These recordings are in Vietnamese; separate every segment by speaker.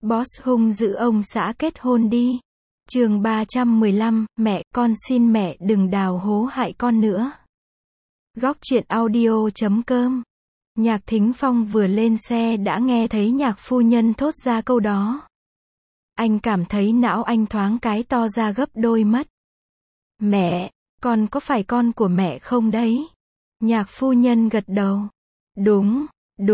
Speaker 1: Boss hung dữ ông xã kết hôn đi. Chương 315, mẹ, con xin mẹ đừng đào hố hại con nữa. Góc truyện audio.com. Nhạc Thính Phong vừa lên xe đã nghe thấy nhạc phu nhân thốt ra câu đó. Anh cảm thấy não anh thoáng cái to ra gấp đôi mất. Mẹ, con có phải con của mẹ không đấy? Nhạc phu nhân gật đầu. Đúng,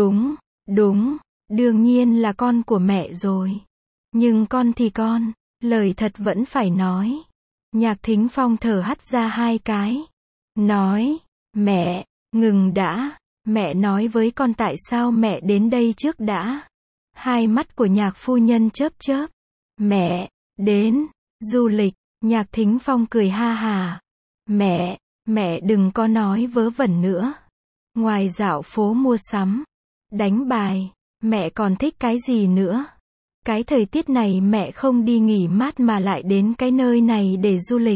Speaker 1: đương nhiên là con của mẹ rồi. Nhưng con thì con, lời thật vẫn phải nói. Nhạc Thính Phong thở hắt ra hai cái. Nói, mẹ, ngừng đã, mẹ nói với con tại sao mẹ đến đây trước đã. Hai mắt của nhạc phu nhân chớp chớp. Mẹ, đến, du lịch, Nhạc Thính Phong cười ha hà. Mẹ đừng có nói vớ vẩn nữa. Ngoài dạo phố mua sắm, đánh bài, mẹ còn thích cái gì nữa? Cái thời tiết này mẹ không đi nghỉ mát mà lại đến cái nơi này để du lịch.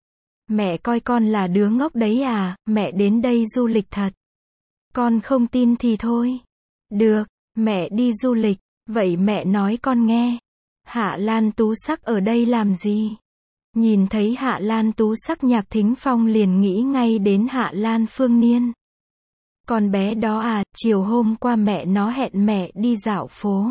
Speaker 1: Mẹ coi con là đứa ngốc đấy à, mẹ đến đây du lịch thật. Con không tin thì thôi. Được, mẹ đi du lịch, vậy mẹ nói con nghe. Hạ Lan Tú Sắc ở đây làm gì? Nhìn thấy Hạ Lan Tú Sắc Nhạc Thính Phong liền nghĩ ngay đến Hạ Lan Phương Niên. Con bé đó à, chiều hôm qua mẹ nó hẹn mẹ đi dạo phố.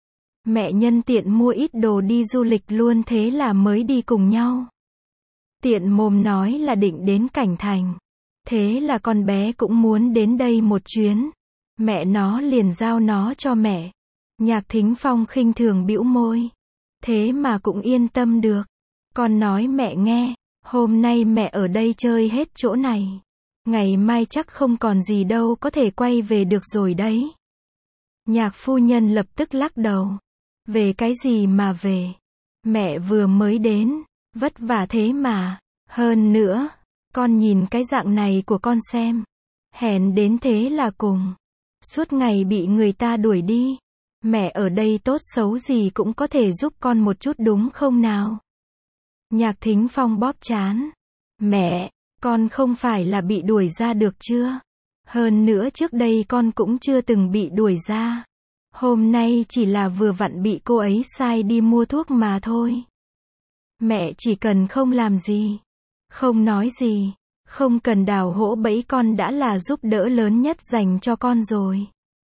Speaker 1: Mẹ nhân tiện mua ít đồ đi du lịch luôn thế là mới đi cùng nhau. Tiện mồm nói là định đến Cảnh Thành. Thế là con bé cũng muốn đến đây một chuyến. Mẹ nó liền giao nó cho mẹ. Nhạc Thính Phong khinh thường bĩu môi. Thế mà cũng yên tâm được. Con nói mẹ nghe, hôm nay mẹ ở đây chơi hết chỗ này. Ngày mai chắc không còn gì đâu có thể quay về được rồi đấy. Nhạc phu nhân lập tức lắc đầu. Về cái gì mà về? Mẹ vừa mới đến, vất vả thế mà. Hơn nữa, con nhìn cái dạng này của con xem. Hèn đến thế là cùng. Suốt ngày bị người ta đuổi đi. Mẹ ở đây tốt xấu gì cũng có thể giúp con một chút đúng không nào? Nhạc Thính Phong bóp trán. Mẹ, con không phải là bị đuổi ra được chưa? Hơn nữa trước đây con cũng chưa từng bị đuổi ra. Hôm nay chỉ là vừa vặn bị cô ấy sai đi mua thuốc mà thôi. Mẹ chỉ cần không làm gì, không nói gì, không cần đào hỗ bẫy con đã là giúp đỡ lớn nhất dành cho con rồi.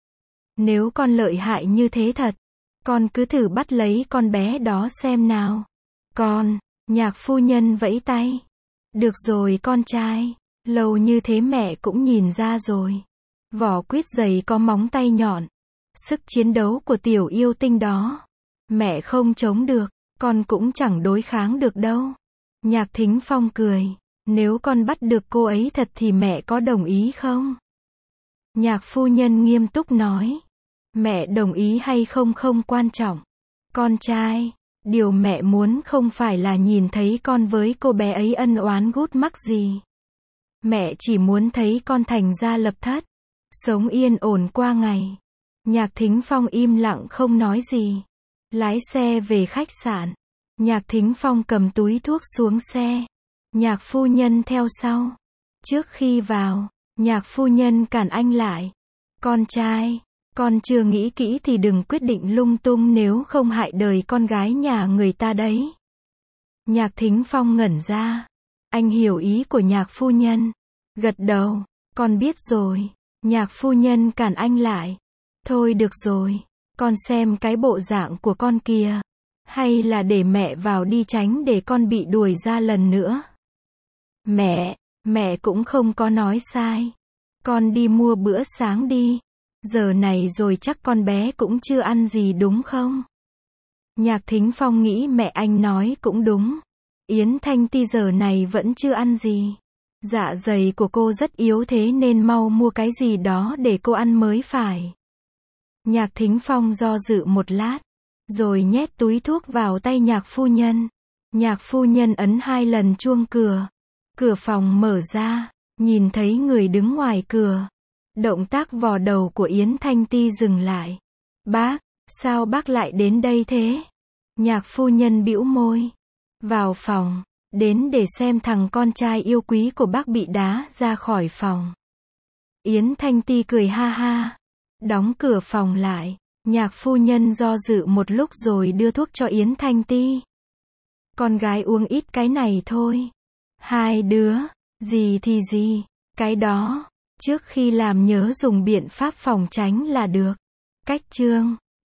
Speaker 1: Nếu con lợi hại như thế thật, con cứ thử bắt lấy con bé đó xem nào. Con, nhạc phu nhân vẫy tay. Được rồi con trai, lâu như thế mẹ cũng nhìn ra rồi. Vỏ quýt dày có móng tay nhọn. Sức chiến đấu của tiểu yêu tinh đó. Mẹ không chống được, con cũng chẳng đối kháng được đâu. Nhạc Thính Phong cười. Nếu con bắt được cô ấy thật thì mẹ có đồng ý không? Nhạc phu nhân nghiêm túc nói. Mẹ đồng ý hay không không quan trọng. Con trai, điều mẹ muốn không phải là nhìn thấy con với cô bé ấy ân oán gút mắc gì. Mẹ chỉ muốn thấy con thành gia lập thất, sống yên ổn qua ngày. Nhạc Thính Phong im lặng không nói gì. Lái xe về khách sạn. Nhạc Thính Phong cầm túi thuốc xuống xe. Nhạc phu nhân theo sau. Trước khi vào, nhạc phu nhân cản anh lại. Con trai, con chưa nghĩ kỹ thì đừng quyết định lung tung nếu không hại đời con gái nhà người ta đấy. Nhạc Thính Phong ngẩn ra. Anh hiểu ý của nhạc phu nhân. Gật đầu, con biết rồi. Nhạc phu nhân cản anh lại. Thôi được rồi, con xem cái bộ dạng của con kìa. Hay là để mẹ vào đi tránh để con bị đuổi ra lần nữa. Mẹ cũng không có nói sai. Con đi mua bữa sáng đi. Giờ này rồi chắc con bé cũng chưa ăn gì đúng không? Nhạc Thính Phong nghĩ mẹ anh nói cũng đúng. Yến Thanh Ti giờ này vẫn chưa ăn gì. Dạ dày của cô rất yếu thế nên mau mua cái gì đó để cô ăn mới phải. Nhạc Thính Phong do dự một lát, rồi nhét túi thuốc vào tay nhạc phu nhân. Nhạc phu nhân ấn 2 lần chuông cửa. Cửa phòng mở ra, nhìn thấy người đứng ngoài cửa. Động tác vò đầu của Yến Thanh Ti dừng lại. Bác, sao bác lại đến đây thế? Nhạc phu nhân bĩu môi. Vào phòng, đến để xem thằng con trai yêu quý của bác bị đá ra khỏi phòng. Yến Thanh Ti cười ha ha. Đóng cửa phòng lại. Nhạc phu nhân do dự một lúc rồi đưa thuốc cho Yến Thanh Ti. Con gái uống ít cái này thôi. Hai đứa, gì thì gì, cái đó, trước khi làm nhớ dùng biện pháp phòng tránh là được. Cách chương